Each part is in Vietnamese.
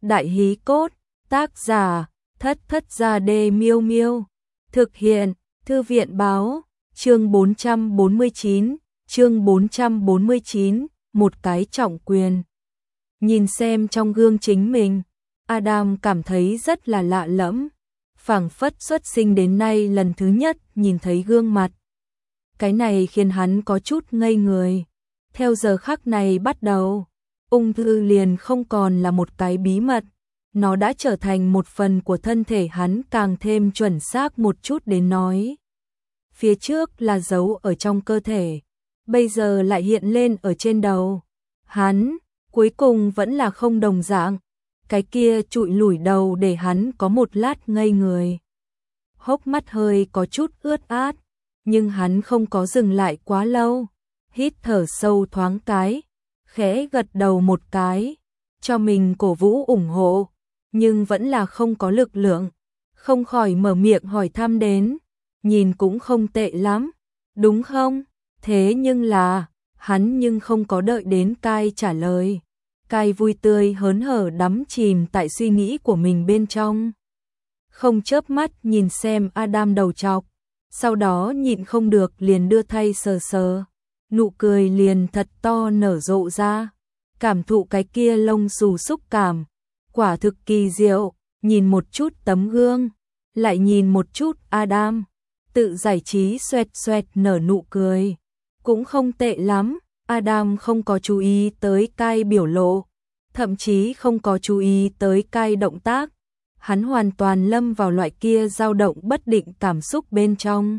Đại hí cốt, tác giả, Thất Thất Gia Đê Miêu Miêu. Thực hiện, Thư viện Báo, chương 449, một cái trọng quyền. Nhìn xem trong gương chính mình, Adam cảm thấy rất là lạ lẫm, phảng phất xuất sinh đến nay lần thứ nhất nhìn thấy gương mặt. Cái này khiến hắn có chút ngây người. Theo giờ khắc này bắt đầu, ung thư liền không còn là một cái bí mật, nó đã trở thành một phần của thân thể hắn, càng thêm chuẩn xác một chút đến nói. Phía trước là giấu ở trong cơ thể, bây giờ lại hiện lên ở trên đầu. Hắn, cuối cùng vẫn là không đồng dạng, cái kia trụi lủi đầu để hắn có một lát ngây người. Hốc mắt hơi có chút ướt át, nhưng hắn không có dừng lại quá lâu, hít thở sâu thoáng cái, khẽ gật đầu một cái, cho mình cổ vũ ủng hộ, nhưng vẫn là không có lực lượng, không khỏi mở miệng hỏi thăm đến, nhìn cũng không tệ lắm, đúng không? Thế nhưng là, hắn nhưng không có đợi đến Cai trả lời. Cai vui tươi hớn hở đắm chìm tại suy nghĩ của mình bên trong. Không chớp mắt nhìn xem Adam đầu trọc, sau đó nhịn không được liền đưa tay sờ sờ, nụ cười liền thật to nở rộ ra, cảm thụ cái kia lông xù xúc cảm, quả thực kỳ diệu, nhìn một chút tấm gương, lại nhìn một chút Adam, tự giải trí xoẹt xoẹt nở nụ cười, cũng không tệ lắm. Adam không có chú ý tới Cai biểu lộ, thậm chí không có chú ý tới Cai động tác, hắn hoàn toàn lâm vào loại kia dao động bất định cảm xúc bên trong.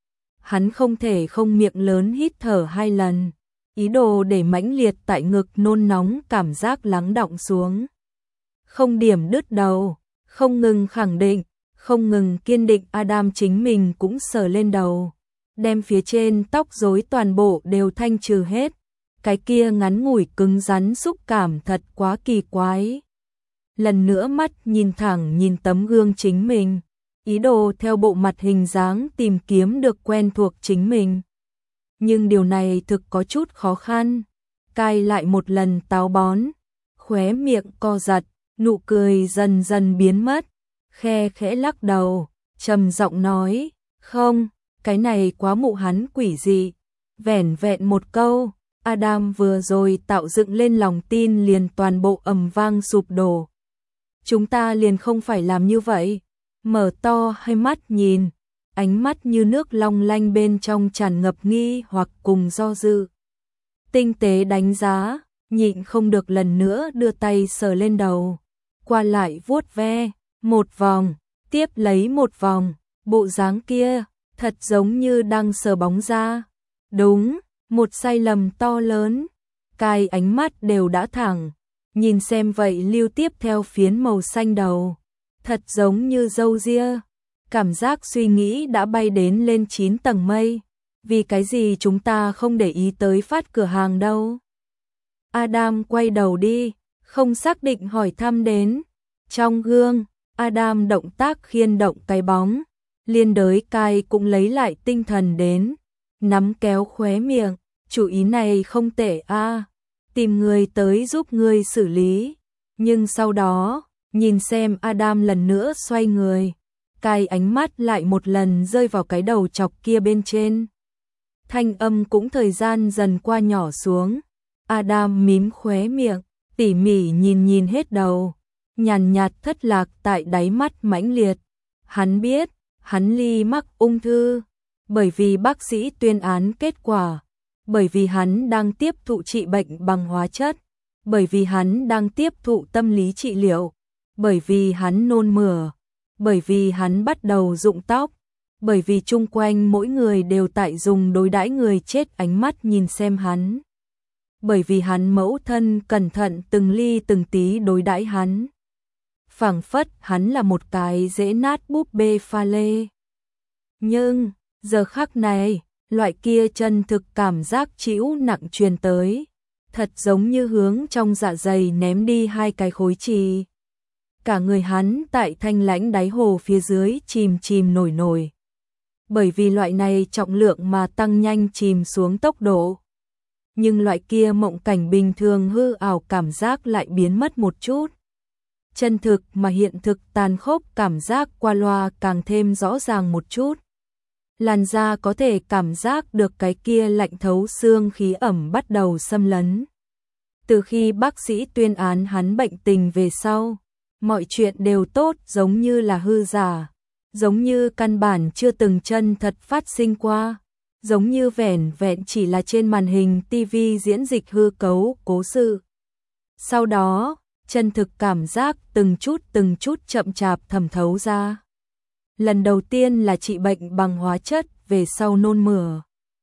Hắn không thể không miệng lớn hít thở 2 lần, ý đồ để mãnh liệt tại ngực nôn nóng cảm giác lắng đọng xuống. Không điểm đứt đầu, không ngừng khẳng định, không ngừng kiên định. Adam chính mình cũng sờ lên đầu, đem phía trên tóc rối toàn bộ đều thanh trừ hết. Cái kia ngắn ngủi cứng rắn xúc cảm thật quá kỳ quái. Lần nữa mắt nhìn thẳng nhìn tấm gương chính mình, ý đồ theo bộ mặt hình dáng tìm kiếm được quen thuộc chính mình. Nhưng điều này thực có chút khó khăn. Cai lại một lần táo bón, khóe miệng co giật, nụ cười dần dần biến mất, khe khẽ lắc đầu, trầm giọng nói, không, cái này quá mụ hắn quỷ dị. Vẻn vẹn một câu, Adam vừa rồi tạo dựng lên lòng tin liền toàn bộ ầm vang sụp đổ. Chúng ta liền không phải làm như vậy. Mở to hai mắt nhìn, ánh mắt như nước long lanh bên trong tràn ngập nghi hoặc cùng do dự. Tinh tế đánh giá, nhịn không được lần nữa đưa tay sờ lên đầu, qua lại vuốt ve, một vòng, tiếp lấy một vòng, bộ dáng kia, thật giống như đang sờ bóng da. Đúng, một sai lầm to lớn. Cai ánh mắt đều đã thẳng, nhìn xem vậy lưu tiếp theo phiến màu xanh đầu, thật giống như râu ria. Cảm giác suy nghĩ đã bay đến lên 9 tầng mây. Vì cái gì chúng ta không để ý tới phát cửa hàng đâu? Adam quay đầu đi, không xác định hỏi thăm đến. Trong gương, Adam động tác khiên động cái bóng, liên đới Cai cũng lấy lại tinh thần đến, nắm kéo khóe miệng, chủ ý này không tệ a, tìm người tới giúp ngươi xử lý. Nhưng sau đó, nhìn xem Adam lần nữa xoay người, Cai ánh mắt lại một lần rơi vào cái đầu chọc kia bên trên. Thanh âm cũng thời gian dần qua nhỏ xuống. Adam mím khóe miệng, tỉ mỉ nhìn hết đầu, nhàn nhạt thất lạc tại đáy mắt mãnh liệt. Hắn biết, hắn ly mắc ung thư, bởi vì bác sĩ tuyên án kết quả, bởi vì hắn đang tiếp thụ trị bệnh bằng hóa chất, bởi vì hắn đang tiếp thụ tâm lý trị liệu, bởi vì hắn nôn mửa, bởi vì hắn bắt đầu rụng tóc, bởi vì chung quanh mỗi người đều tại dùng đối đãi người chết ánh mắt nhìn xem hắn, bởi vì hắn mẫu thân cẩn thận từng ly từng tí đối đãi hắn. Phảng phất hắn là một cái dễ nát búp bê pha lê. Nhưng, giờ khắc này, loại kia chân thực cảm giác chịu nặng truyền tới, thật giống như hướng trong dạ dày ném đi 2 cái khối chì. Cả người hắn tại thanh lãnh đáy hồ phía dưới chìm nổi. Bởi vì loại này trọng lượng mà tăng nhanh chìm xuống tốc độ. Nhưng loại kia mộng cảnh bình thường hư ảo cảm giác lại biến mất một chút. chân thực mà hiện thực tàn khốc, cảm giác qua loa càng thêm rõ ràng một chút. Làn da có thể cảm giác được cái kia lạnh thấu xương khí ẩm bắt đầu xâm lấn. Từ khi bác sĩ tuyên án hắn bệnh tình về sau, mọi chuyện đều tốt, giống như là hư giả, giống như căn bản chưa từng chân thật phát sinh qua, giống như vẻn vẹn chỉ là trên màn hình TV diễn dịch hư cấu cố sự. Sau đó, chân thực cảm giác từng chút chậm chạp thẩm thấu ra. Lần đầu tiên là trị bệnh bằng hóa chất, về sau nôn mửa.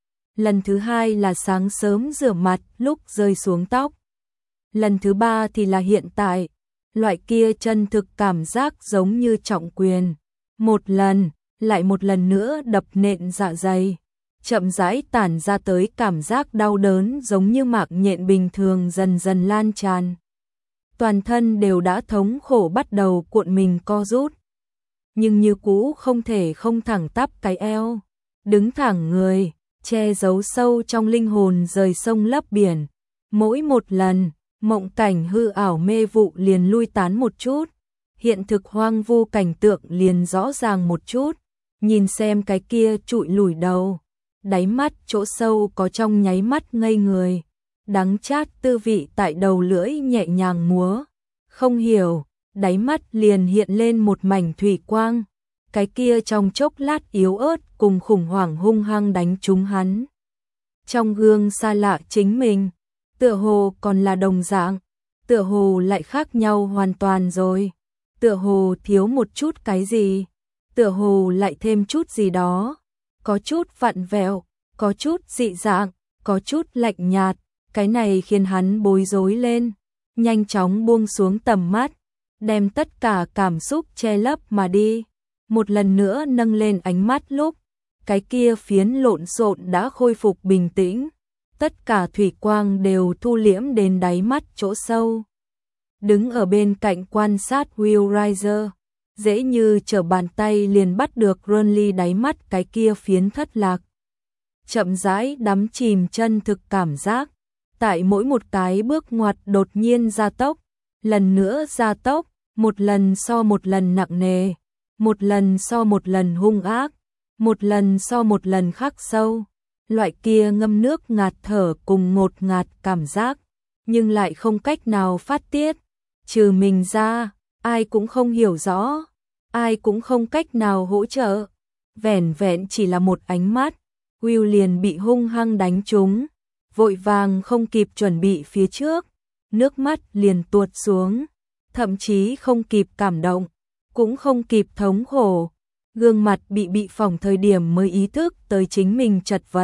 Lần thứ hai là sáng sớm rửa mặt lúc rơi xuống tóc. Lần thứ ba thì là hiện tại, loại kia chân thực cảm giác giống như trọng quyền. Một lần, lại một lần nữa đập nện dạ dày. Chậm rãi tản ra tới cảm giác đau đớn giống như mạc nhện bình thường dần dần lan tràn. Toàn thân đều đã thống khổ bắt đầu cuộn mình co rút. Nhưng như cũ không thể không thẳng tắp cái eo. Đứng thẳng người, che giấu sâu trong linh hồn rời sông lấp biển. Mỗi một lần, mộng cảnh hư ảo mê vụ liền lui tán một chút. Hiện thực hoang vu cảnh tượng liền rõ ràng một chút. Nhìn xem cái kia trụi lủi đầu. Đáy mắt chỗ sâu có trong nháy mắt ngây người. Đắng chát tư vị tại đầu lưỡi nhẹ nhàng múa. Không hiểu, đáy mắt liền hiện lên một mảnh thủy quang. Cái kia trong chốc lát yếu ớt cùng khủng hoảng hung hăng đánh trúng hắn. Trong gương xa lạ chính mình, tựa hồ còn là đồng dạng, tựa hồ lại khác nhau hoàn toàn rồi. Tựa hồ thiếu một chút cái gì, tựa hồ lại thêm chút gì đó. Có chút vặn vẹo, có chút dị dạng, có chút lạnh nhạt. Cái này khiến hắn bối rối lên, nhanh chóng buông xuống tầm mắt, đem tất cả cảm xúc che lấp mà đi. Một lần nữa nâng lên ánh mắt lúc, cái kia phiến lộn xộn đã khôi phục bình tĩnh. Tất cả thủy quang đều thu liễm đến đáy mắt chỗ sâu. Đứng ở bên cạnh quan sát Will Riser, dễ như trở bàn tay liền bắt được Ronly đáy mắt cái kia phiến thất lạc. Chậm rãi đắm chìm chân thực cảm giác. Tại mỗi một cái bước ngoặt đột nhiên gia tốc, lần nữa gia tốc, một lần so một lần nặng nề, một lần so một lần hung ác, một lần so một lần khắc sâu. Loại kia ngâm nước ngạt thở cùng ngột ngạt cảm giác, nhưng lại không cách nào phát tiết. Trừ mình ra, ai cũng không hiểu rõ, ai cũng không cách nào hỗ trợ. Vẻn vẹn chỉ là một ánh mắt, Will liền bị hung hăng đánh trúng. Vội vàng không kịp chuẩn bị phía trước, nước mắt liền tuột xuống, thậm chí không kịp cảm động, cũng không kịp thống khổ. Gương mặt bị phỏng thời điểm mới ý thức tới chính mình chật vật.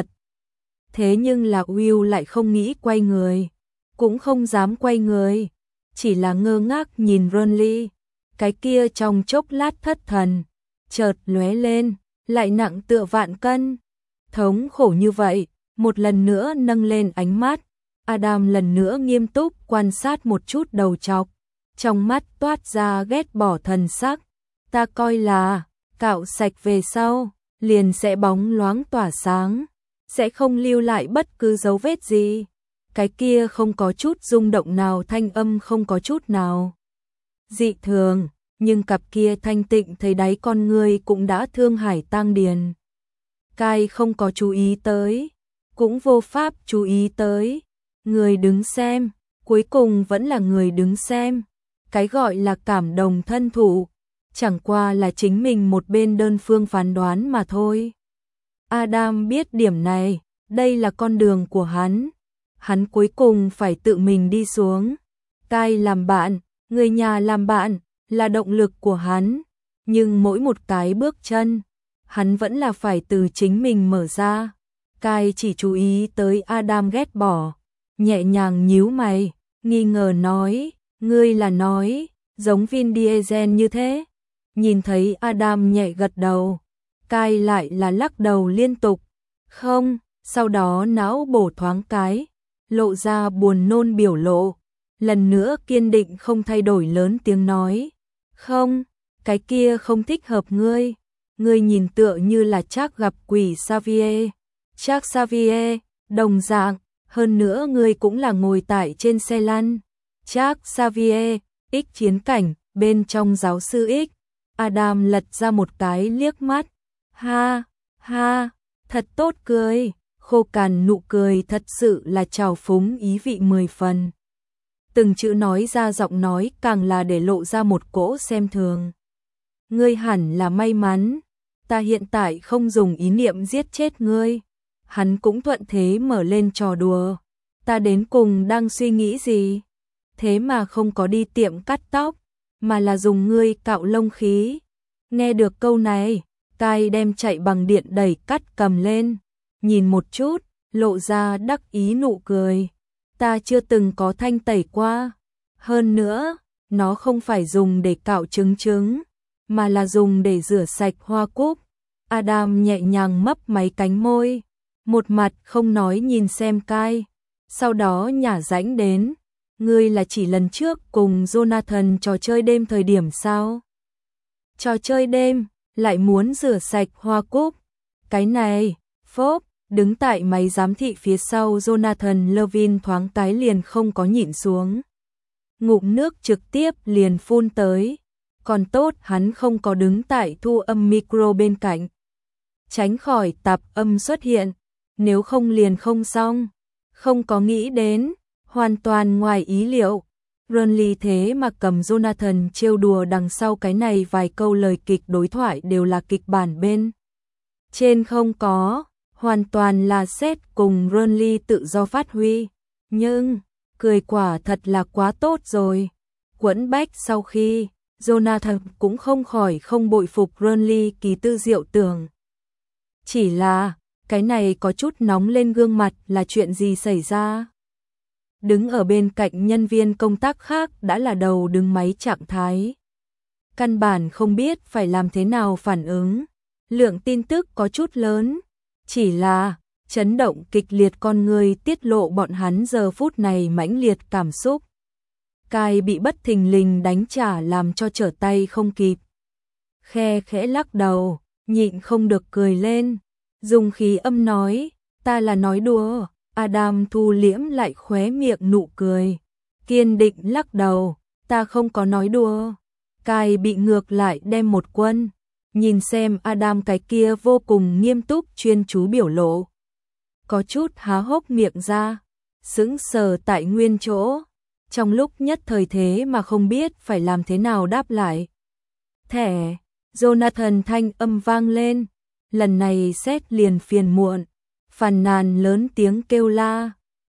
Thế nhưng là Will lại không nghĩ quay người, cũng không dám quay người, chỉ là ngơ ngác nhìn Ronly. Cái kia trong chốc lát thất thần, chợt lóe lên, lại nặng tựa vạn cân. Thống khổ như vậy. Một lần nữa nâng lên ánh mắt, Adam lần nữa nghiêm túc quan sát một chút đầu trọc, trong mắt toát ra ghét bỏ thần sắc. Ta coi là, cạo sạch về sau, liền sẽ bóng loáng tỏa sáng, sẽ không lưu lại bất cứ dấu vết gì. Cái kia không có chút rung động nào, thanh âm không có chút nào dị thường, nhưng cặp kia thanh tịnh thấy đáy con người cũng đã thương hải tang điền. Kai không có chú ý tới, cũng vô pháp chú ý tới. Người đứng xem, cuối cùng vẫn là người đứng xem. Cái gọi là cảm đồng thân thụ, chẳng qua là chính mình một bên đơn phương phán đoán mà thôi. Adam biết điểm này, đây là con đường của hắn. Hắn cuối cùng phải tự mình đi xuống. Kai làm bạn, người nhà làm bạn, là động lực của hắn. Nhưng mỗi một cái bước chân, hắn vẫn là phải từ chính mình mở ra. Kai chỉ chú ý tới Adam ghét bỏ, nhẹ nhàng nhíu mày, nghi ngờ nói, ngươi là nói, giống Vin Diesel như thế. Nhìn thấy Adam nhẹ gật đầu, Kai lại là lắc đầu liên tục, không, sau đó não bổ thoáng cái, lộ ra buồn nôn biểu lộ, lần nữa kiên định không thay đổi lớn tiếng nói, không, cái kia không thích hợp ngươi, ngươi nhìn tựa như là Trác gặp quỷ Xavier. Trác Xavier, đồng dạng, hơn nữa ngươi cũng là ngồi tại trên xe lăn. Trác Xavier, ích chiến cảnh, bên trong giáo sư X. Adam lật ra một cái liếc mắt. Ha, ha, thật tốt cười. Khô cằn nụ cười thật sự là trào phúng ý vị 10 phần. Từng chữ nói ra giọng nói càng là để lộ ra một cỗ xem thường. Ngươi hẳn là may mắn, ta hiện tại không dùng ý niệm giết chết ngươi. Hắn cũng thuận thế mở lên trò đùa. Ta đến cùng đang suy nghĩ gì? Thế mà không có đi tiệm cắt tóc, mà là dùng ngươi cạo lông khí. Nghe được câu này, Kai đem chạy bằng điện đẩy cắt cầm lên, nhìn một chút, lộ ra đắc ý nụ cười. Ta chưa từng có thanh tẩy qua. Hơn nữa, nó không phải dùng để cạo trứng, mà là dùng để rửa sạch hoa cúc. Adam nhẹ nhàng mấp máy cánh môi, một mặt không nói nhìn xem Kai, sau đó nhả rãnh đến. Ngươi là chỉ lần trước cùng Jonathan trò chơi đêm thời điểm sao? Trò chơi đêm, lại muốn rửa sạch hoa cúc. Cái này, phốp, đứng tại máy giám thị phía sau Jonathan Levin thoáng cái liền không có nhịn xuống. Ngụm nước trực tiếp liền phun tới. Còn tốt hắn không có đứng tại thu âm micro bên cạnh, tránh khỏi tạp âm xuất hiện, nếu không liền không xong. Không có nghĩ đến, hoàn toàn ngoài ý liệu. Ronly thế mà cầm Jonathan trêu đùa, đằng sau cái này vài câu lời kịch đối thoại đều là kịch bản bên trên không có, hoàn toàn là Seth cùng Ronly tự do phát huy. Nhưng, cười quả thật là quá tốt rồi. Quẫn bách sau khi, Jonathan cũng không khỏi không bội phục Ronly kỳ tư diệu tưởng. Chỉ là, cái này có chút nóng lên gương mặt là chuyện gì xảy ra? Đứng ở bên cạnh nhân viên công tác khác đã là đầu đứng máy trạng thái. Căn bản không biết phải làm thế nào phản ứng. Lượng tin tức có chút lớn. Chỉ là, chấn động kịch liệt con người tiết lộ bọn hắn giờ phút này mãnh liệt cảm xúc. Kai bị bất thình lình đánh trả làm cho trở tay không kịp. Khe khẽ lắc đầu, nhịn không được cười lên. Dùng khí âm nói, ta là nói đùa. Adam thu liễm lại khóe miệng nụ cười, kiên định lắc đầu, ta không có nói đùa. Kai bị ngược lại đem một quân, nhìn xem Adam cái kia vô cùng nghiêm túc chuyên chú biểu lộ. Có chút há hốc miệng ra, sững sờ tại nguyên chỗ, trong lúc nhất thời thế mà không biết phải làm thế nào đáp lại. Thẻ, Jonathan thanh âm vang lên, lần này Seth liền phiền muộn. Phàn nàn lớn tiếng kêu la,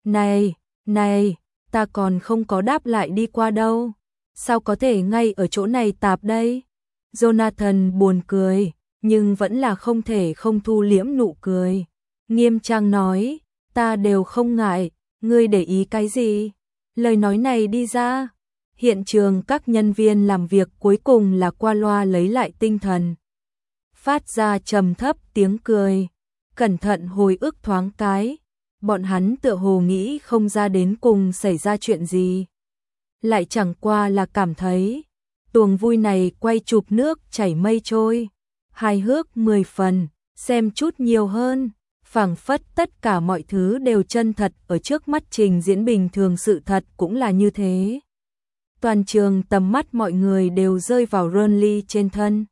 này, ta còn không có đáp lại đi qua đâu, sao có thể ngay ở chỗ này tạp đây? Jonathan buồn cười, nhưng vẫn là không thể không thu liễm nụ cười. Nghiêm trang nói, ta đều không ngại, ngươi để ý cái gì? Lời nói này đi ra, hiện trường các nhân viên làm việc cuối cùng là qua loa lấy lại tinh thần. Phát ra trầm thấp tiếng cười. Cẩn thận hồi ức thoáng cái, bọn hắn tựa hồ nghĩ không ra đến cùng xảy ra chuyện gì. Lại chẳng qua là cảm thấy, tuồng vui này quay chụp nước chảy mây trôi, hài hước 10 phần, xem chút nhiều hơn, phảng phất tất cả mọi thứ đều chân thật ở trước mắt trình diễn bình thường, sự thật cũng là như thế. Toàn trường tầm mắt mọi người đều rơi vào Ronly trên thân.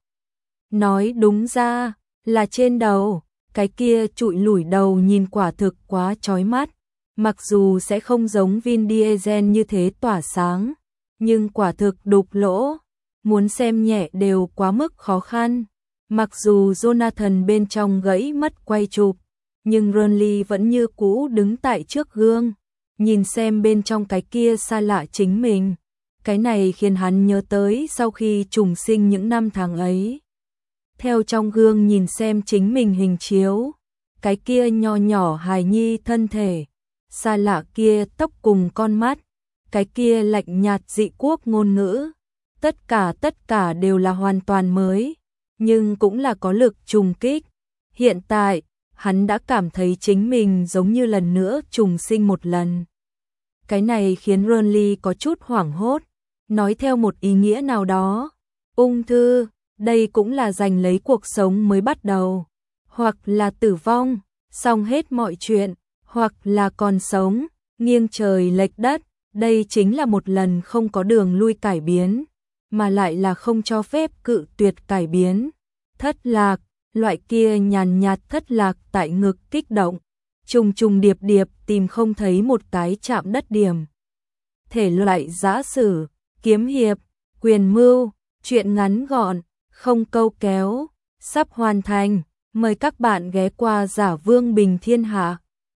Nói đúng ra, là trên đầu. Cái kia trụi lủi đầu nhìn quả thực quá chói mắt, mặc dù sẽ không giống Vin Diesel như thế tỏa sáng, nhưng quả thực đục lỗ, muốn xem nhẹ đều quá mức khó khăn. Mặc dù Jonathan bên trong gãy mất quay chụp, nhưng Ronly vẫn như cũ đứng tại trước gương, nhìn xem bên trong cái kia xa lạ chính mình. Cái này khiến hắn nhớ tới sau khi trùng sinh những năm tháng ấy. Theo trong gương nhìn xem chính mình hình chiếu, cái kia nho nhỏ hài nhi thân thể, xa lạ kia tóc cùng con mắt, cái kia lạnh nhạt dị quốc ngôn ngữ, tất cả đều là hoàn toàn mới, nhưng cũng là có lực trùng kích. Hiện tại, hắn đã cảm thấy chính mình giống như lần nữa trùng sinh một lần. Cái này khiến Ronly có chút hoảng hốt, nói theo một ý nghĩa nào đó, ung thư, đây cũng là giành lấy cuộc sống mới bắt đầu, hoặc là tử vong, xong hết mọi chuyện, hoặc là còn sống, nghiêng trời lệch đất, đây chính là một lần không có đường lui cải biến. mà lại là không cho phép cự tuyệt cải biến. Thất lạc, loại kia nhàn nhạt thất lạc tại ngực kích động, trùng trùng điệp điệp tìm không thấy một cái chạm đất điểm. Thể loại giã sử, kiếm hiệp, quyền mưu, truyện ngắn gọn, không câu kéo, sắp hoàn thành. Mời các bạn ghé qua Giả Vương Bình Thiên Hạ.